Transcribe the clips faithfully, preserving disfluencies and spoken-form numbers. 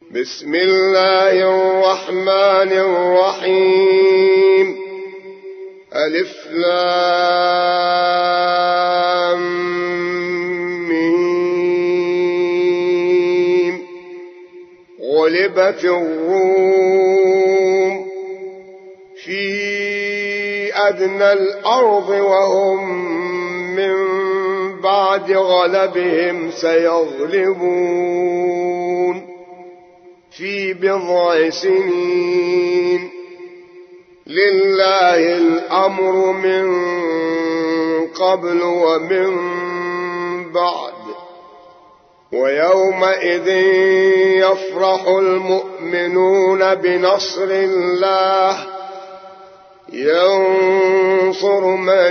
بسم الله الرحمن الرحيم. ألف لام ميم. غلبت الروم في أدنى الأرض وهم من بعد غلبهم سيغلبون في بضع سنين. لله الأمر من قبل ومن بعد. ويومئذ يفرح المؤمنون بنصر الله ينصر من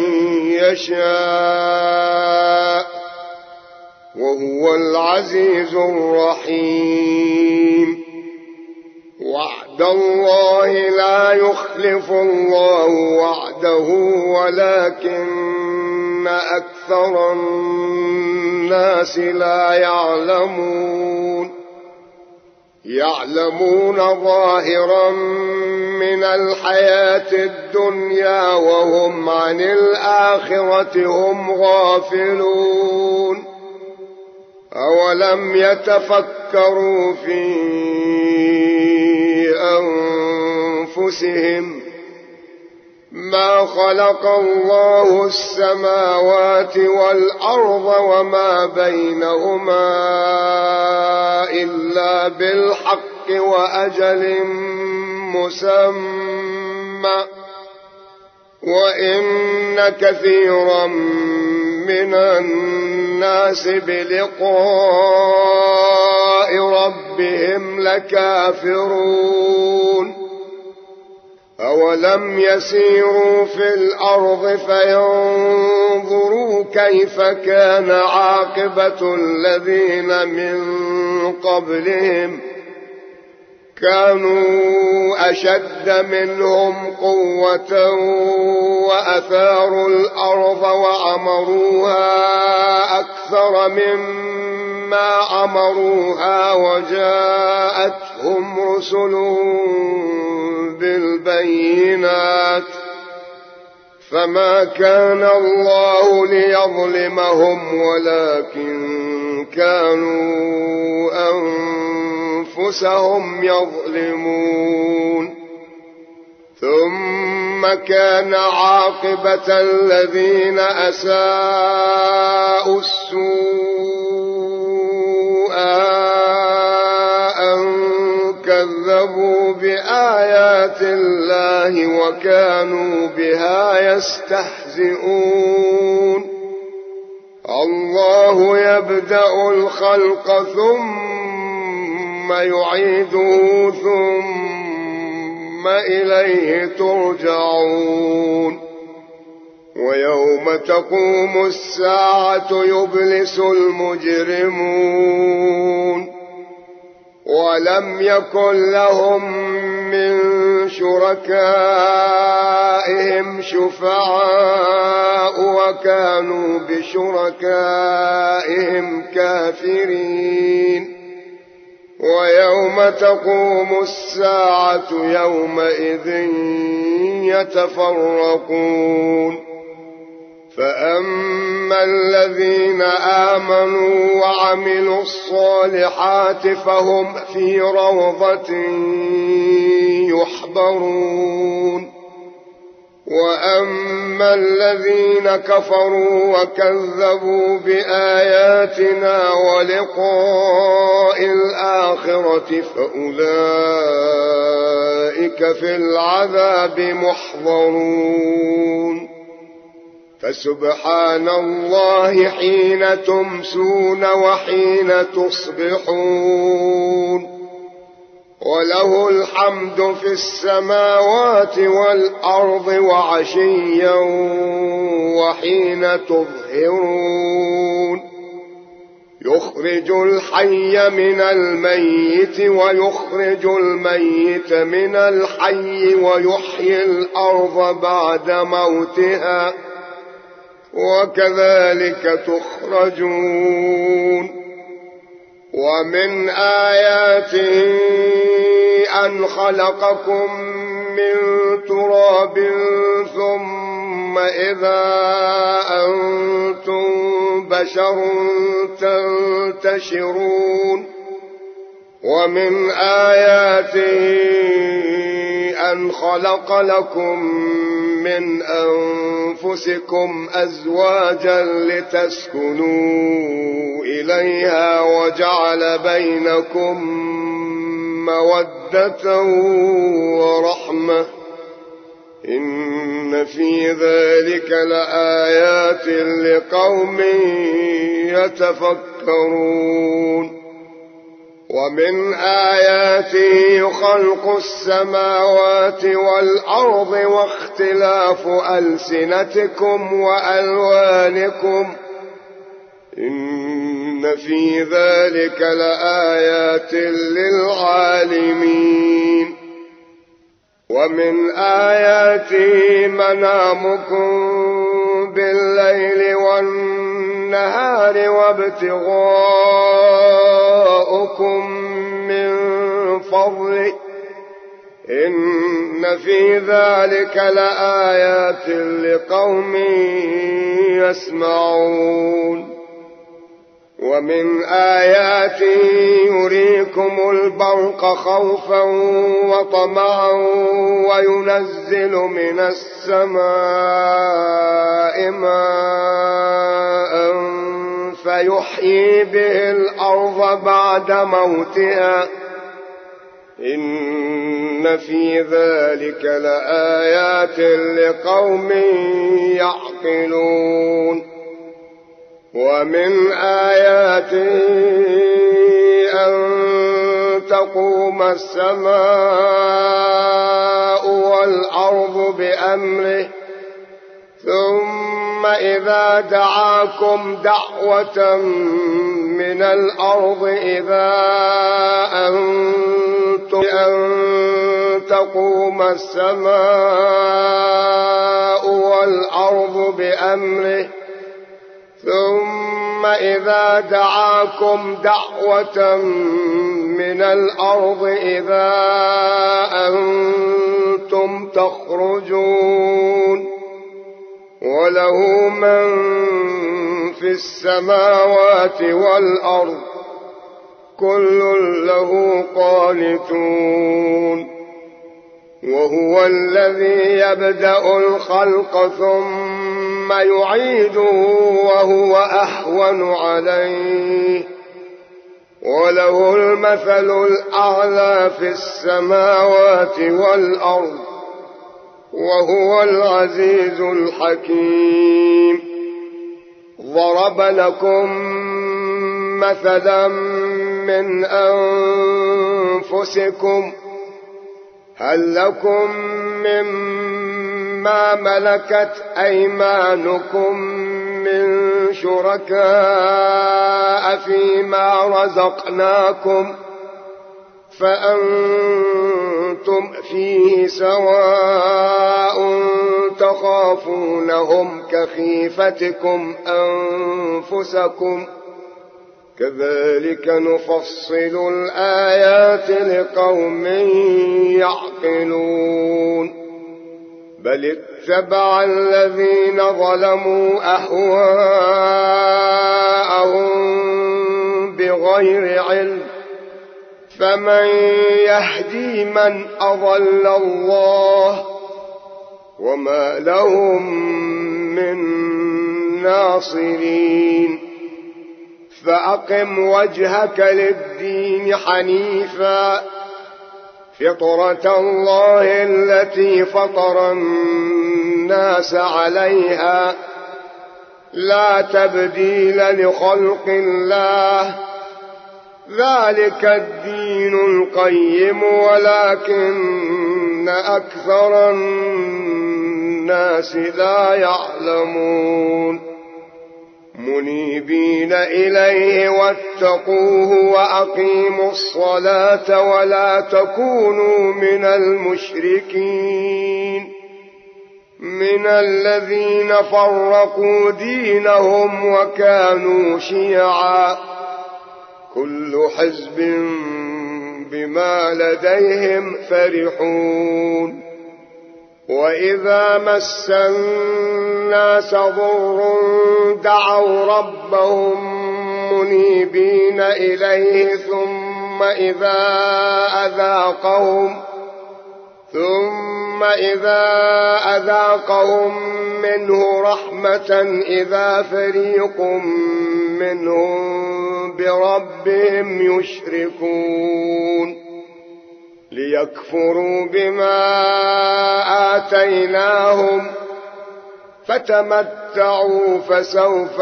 يشاء وهو العزيز الرحيم. وعد الله لا يخلف الله وعده ولكن أكثر الناس لا يعلمون. يعلمون ظاهرا من الحياة الدنيا وهم عن الآخرة هم غافلون. أولم يتفكروا في أنفسهم ما خلق الله السماوات والأرض وما بينهما إلا بالحق وأجل مسمى وإن كثيرا من الناس بلقاء ربهم لكافرون. أولم يسيروا في الأرض فينظروا كيف كان عاقبة الذين من قبلهم كانوا أشد منهم قوة وأثاروا الأرض وعمروها أكثر مما عمروها وجاءتهم رسلهم بالبينات فما كان الله ليظلمهم ولكن كانوا أنفسهم يظلمون. ثم كان عاقبة الذين أساءوا السوء أن كذبوا بآيات الله وكانوا بها يستهزئون. الله يبدأ الخلق ثم يعيده ثم إليه ترجعون. ويوم تقوم الساعة يبلس المجرمون ولم يكن لهم من شركائهم شفعاء وكانوا بشركائهم كافرين. ويوم تقوم الساعة يومئذ يتفرقون. فأما الذين آمنوا وعملوا الصالحات فهم في روضة يحبرون. وأما الذين كفروا وكذبوا بآياتنا ولقاء الآخرة فأولئك في العذاب محضرون. فسبحان الله حين تمسون وحين تصبحون وله الحمد في السماوات والأرض وعشيا وحين تظهرون. يخرج الحي من الميت ويخرج الميت من الحي ويحيي الأرض بعد موتها وكذلك تخرجون. ومن آياته أن خلقكم من تراب ثم إذا أنتم بشر تنتشرون ومن آياته أن خلق لكم من أنفسكم أزواجا لتسكنوا إليها وجعل بينكم مودة ورحمة إن في ذلك لآيات لقوم يتفكرون ومن آياته خلق السماوات والأرض واختلاف ألسنتكم وألوانكم إن في ذلك لآيات للعالمين ومن آياته منامكم بالليل والنهار وابتغاؤكم من فضله إن في ذلك لآيات لقوم يسمعون ومن آياته يريكم البرق خوفا وطمعا وينزل من السماء ماء فيحيي به الأرض بعد موتها إن في ذلك لآيات لقوم يعقلون ومن آياته أن تقوم السماء والأرض بأمره ثم إذا دعاكم دعوة من الأرض إذا أنتم أن تقوم السماء والأرض بأمره ثم إذا دعاكم دعوة من الأرض إذا أنتم تخرجون وله من في السماوات والأرض كل له قانتون وهو الذي يبدأ الخلق ثم يعيده وهو أهون عليه وله المثل الأعلى في السماوات والأرض وهو العزيز الحكيم ضرب لكم مثلا من أنفسكم هل لكم مما ملكت أيمانكم من شركاء فيما رزقناكم فأنتم فيه سواء تخافونهم كخيفتكم أنفسكم كذلك نفصل الآيات لقوم يعقلون بل اتبع الذين ظلموا أهواءهم بغير علم فمن يهدي من أضل الله وما لهم من ناصرين فأقم وجهك للدين حنيفا فطرة الله التي فطر الناس عليها لا تبديل لخلق الله ذلك الدين القيم ولكن أكثر الناس لا يعلمون منيبين إليه واتقوه وأقيموا الصلاة ولا تكونوا من المشركين من الذين فرقوا دينهم وكانوا شيعا كل حزب بما لديهم فرحون وإذا مس الناس ضر دعوا ربهم منيبين إليه ثم إذا أذاقهم ثم إذا أذاقهم منه رحمة إذا فريق منهم بربهم يشركون ليكفروا بما آتيناهم فتمتعوا فسوف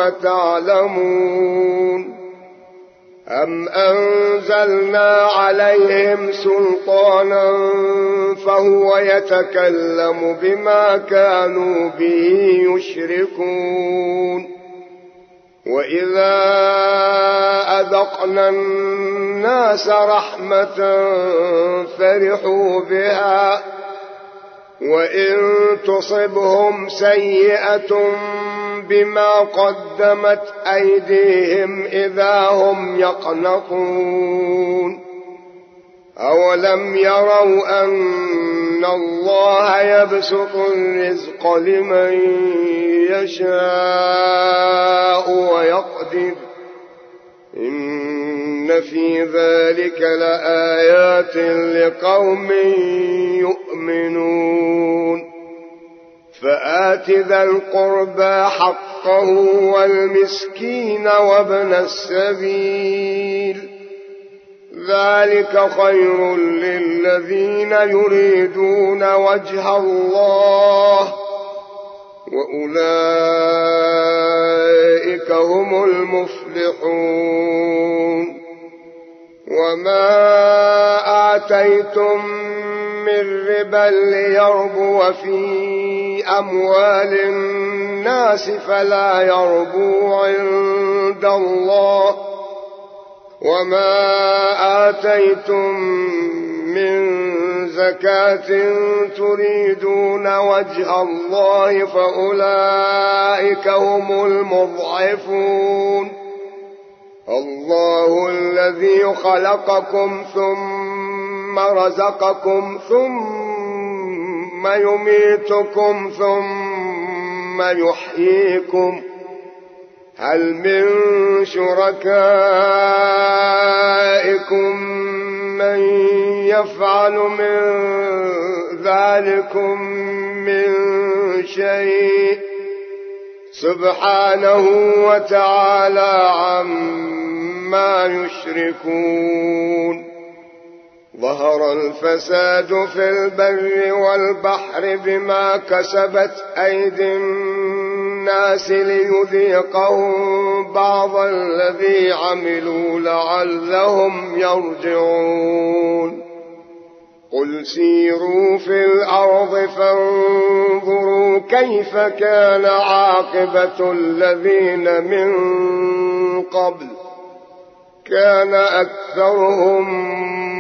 تعلمون أم أنزلنا عليهم سلطانا فهو يتكلم بما كانوا به يشركون وإذا أذقنا الناس رحمة فرحوا بها وإن تصبهم سيئة بما قدمت أيديهم إذا هم يقنطون أولم يروا أن الله يبسط الرزق لمن يشاء ويقدر إن في ذلك لآيات لقوم يؤمنون فآت ذا القربى حقه والمسكين وابن السبيل ذلك خير للذين يريدون وجه الله وأولئك هم المفلحون وما آتيتم من ربا ليربو في أموال الناس فلا يربو عند الله وما آتيتم من زكاة تريدون وجه الله فأولئك هم المضعفون الله الذي خلقكم ثم رزقكم ثم يميتكم ثم يحييكم هل من شركائكم من يفعل من ذلكم من شيء سبحانه وتعالى عما يشركون ظهر الفساد في البر والبحر بما كسبت أيدي الناس ليذيقهم بعض الذي عملوا لعلهم يرجعون قل سيروا في الأرض فانظروا كيف كان عاقبة الذين من قبل كان أكثرهم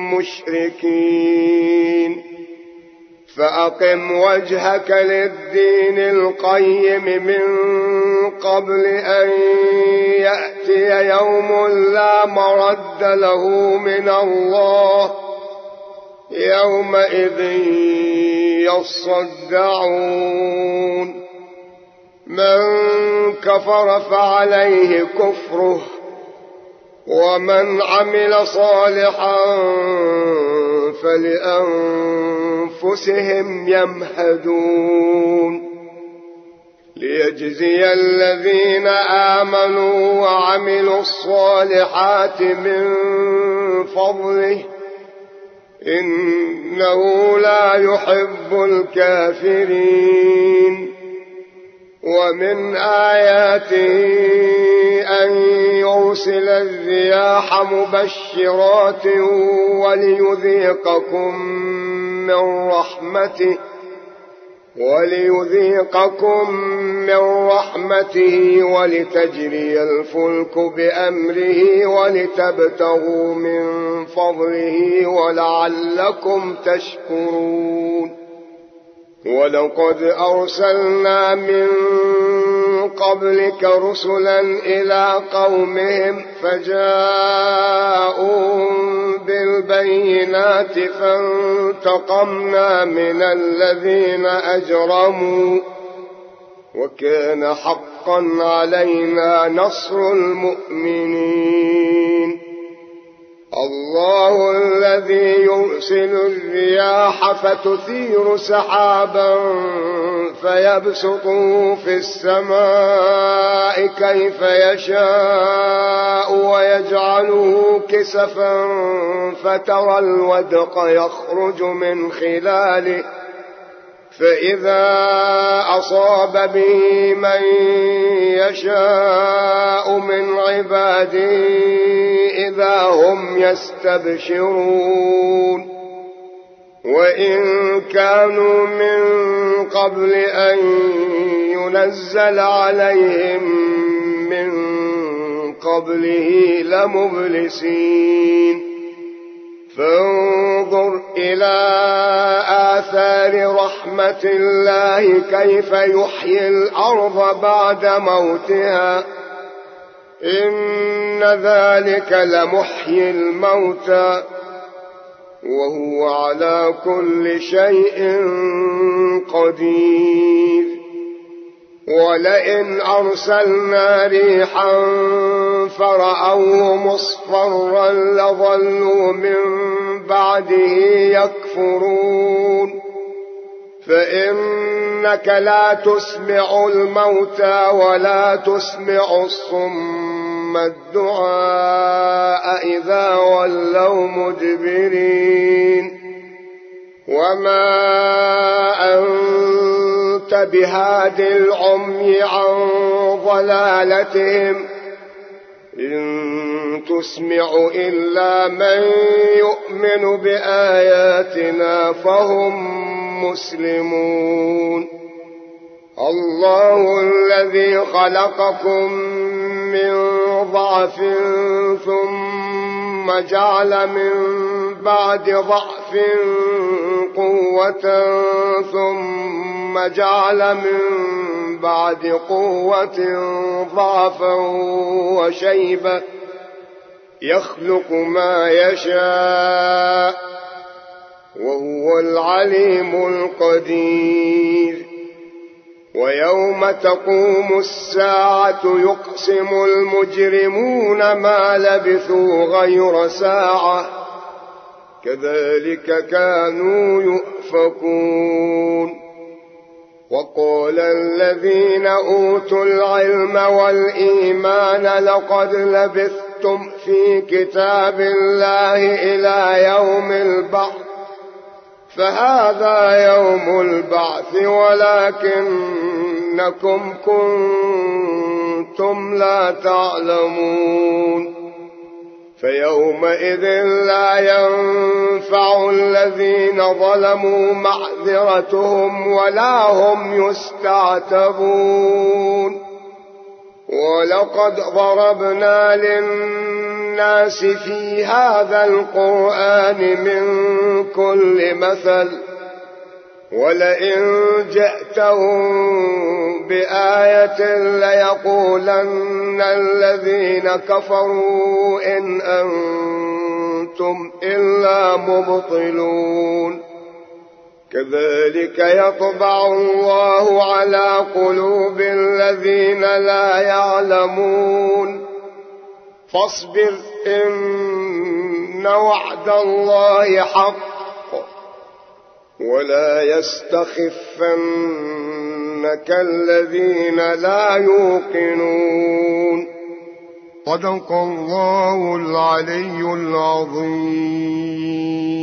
مشركين فأقم وجهك للدين القيم من قبل أن يأتي يوم لا مرد له من الله يومئذ يصدعون من كفر فعليه كفره ومن عمل صالحا فلأنفسهم يمهدون ليجزي الذين آمنوا وعملوا الصالحات من فضله إنه لا يحب الكافرين ومن آياته أن يرسل الرياح مبشرات وليذيقكم من رحمته وليذيقكم من رحمته ولتجري الفلك بأمره ولتبتغوا من فضله ولعلكم تشكرون ولقد أرسلنا من قبلك رسلا إلى قومهم فجاءوهم بالبينات فانتقمنا من الذين أجرموا وكان حقا علينا نصر المؤمنين. الله الذي يرسل الرياح فتثير سحابا فيبسطه في السماء كيف يشاء ويجعله كسفا فترى الودق يخرج من خلاله فإذا أصاب به من يشاء من عباده إذا هم يستبشرون. وإن كانوا من قبل أن ينزل عليهم من قبله لمبلسين. فانظر إلى آثار رحمة الله كيف يحيي الأرض بعد موتها إن ذلك لمحيي الموتى وهو على كل شيء قدير. ولئن أرسلنا ريحا فرأوه مصفرا لظلوا من بعده يكفرون. فإنك لا تسمع الموتى ولا تسمع الصم الدعاء إذا ولوا مدبرين. وما أنت بهاد العمي عن ضلالتهم إن تسمع إلا من يؤمن بآياتنا فهم مسلمون. الله الذي خلقكم من ضعف ثم جعل من بعد ضعف قوة ثم جعل من بعد قوة ضعفا وشيبة يخلق ما يشاء وهو العليم القدير. ويوم تقوم الساعة يقسم المجرمون ما لبثوا غير ساعة كذلك كانوا يؤفكون. وقال الذين أوتوا العلم والإيمان لقد لبثتم في كتاب الله إلى يوم البعث فهذا يوم البعث ولكنكم كنتم لا تعلمون. فيومئذ لا ينفع الذين ظلموا معذرتهم ولا هم يستعتبون. ولقد ضربنا للناس في هذا القرآن من كل مثل ولئن جئتهم بآية ليقولن الذين كفروا إن أنتم إلا مبطلون. كذلك يطبع الله على قلوب الذين لا يعلمون. فاصبر إن وعد الله حق ولا يستخفنك الذين لا يوقنون. صدق الله العلي العظيم.